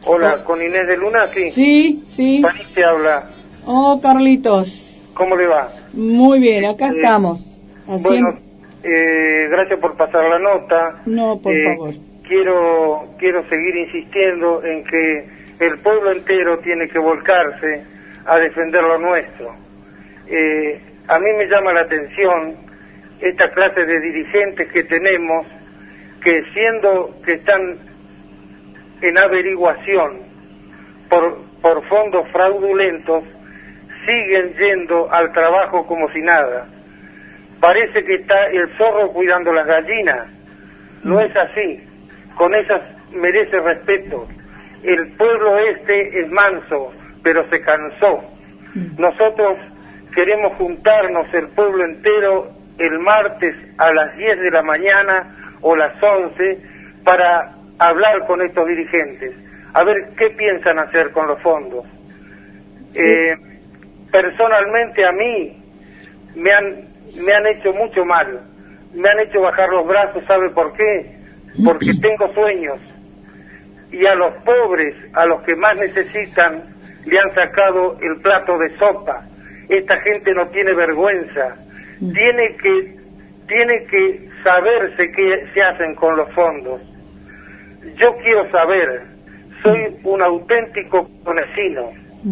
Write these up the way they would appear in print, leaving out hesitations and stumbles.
Hola, ¿con Inés de Luna? Sí. Sí, sí. París te habla. Oh, Carlitos. ¿Cómo le va? Muy bien, acá estamos. Haciendo... Bueno, gracias por pasar la nota. No, por favor. Quiero seguir insistiendo en que el pueblo entero tiene que volcarse a defender lo nuestro. A mí me llama la atención esta clase de dirigentes que tenemos, que siendo que están en averiguación por fondos fraudulentos, siguen yendo al trabajo como si nada. Parece que está el zorro cuidando las gallinas. No es así. Con esas merece respeto. El pueblo es manso, pero se cansó. Nosotros queremos juntarnos el pueblo entero el martes a las 10 de la mañana o las 11 para hablar con estos dirigentes, a ver qué piensan hacer con los fondos. Personalmente a mí me han hecho mucho mal, me han hecho bajar los brazos. ¿Sabe por qué? Porque tengo sueños, y a los pobres, a los que más necesitan, le han sacado el plato de sopa. Esta gente no tiene vergüenza, tiene que saberse qué se hacen con los fondos. Yo quiero saber, soy un auténtico conecino,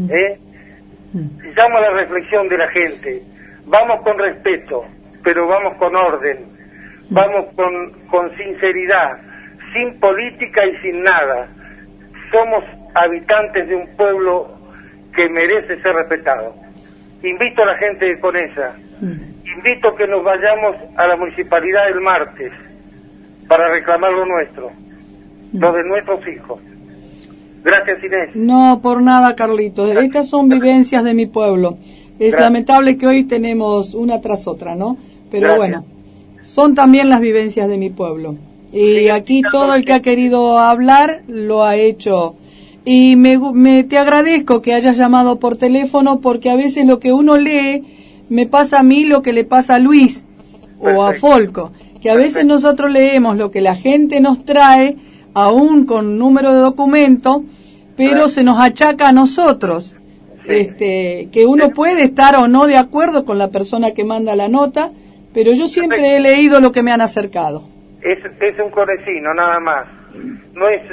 llamo a la reflexión de la gente. Vamos con respeto, pero vamos con orden, vamos con sinceridad, sin política y sin nada. Somos habitantes de un pueblo que merece ser respetado. Invito a la gente de Conesa, invito a que nos vayamos a la municipalidad el martes para reclamar lo nuestro, lo de nuestros hijos. Gracias, Inés. No, por nada, Carlitos. Estas son vivencias de mi pueblo. Es lamentable que hoy tenemos una tras otra, ¿no? Pero bueno, son también las vivencias de mi pueblo. Y aquí todo el que ha querido hablar lo ha hecho. Y te agradezco que hayas llamado por teléfono, porque a veces lo que uno lee me pasa a mí lo que le pasa a Luis o a Folco, que a veces nosotros leemos lo que la gente nos trae, aún con número de documento, pero se nos achaca a nosotros. Que uno puede estar o no de acuerdo con la persona que manda la nota, pero yo siempre he leído lo que me han acercado. Es un conecino, nada más. No es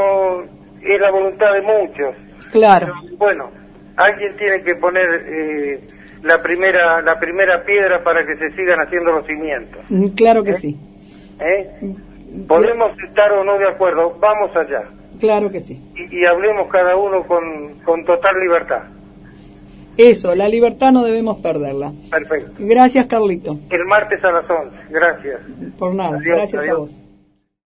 la voluntad de muchos. Claro. Pero, bueno, alguien tiene que poner la primera piedra para que se sigan haciendo los cimientos. Claro que sí. Podemos estar o no de acuerdo, vamos allá. Claro que sí. Y hablemos cada uno con total libertad. Eso, la libertad no debemos perderla. Perfecto. Gracias, Carlito. El martes a las 11. Gracias. Por nada. Adiós, Gracias adiós. a vos.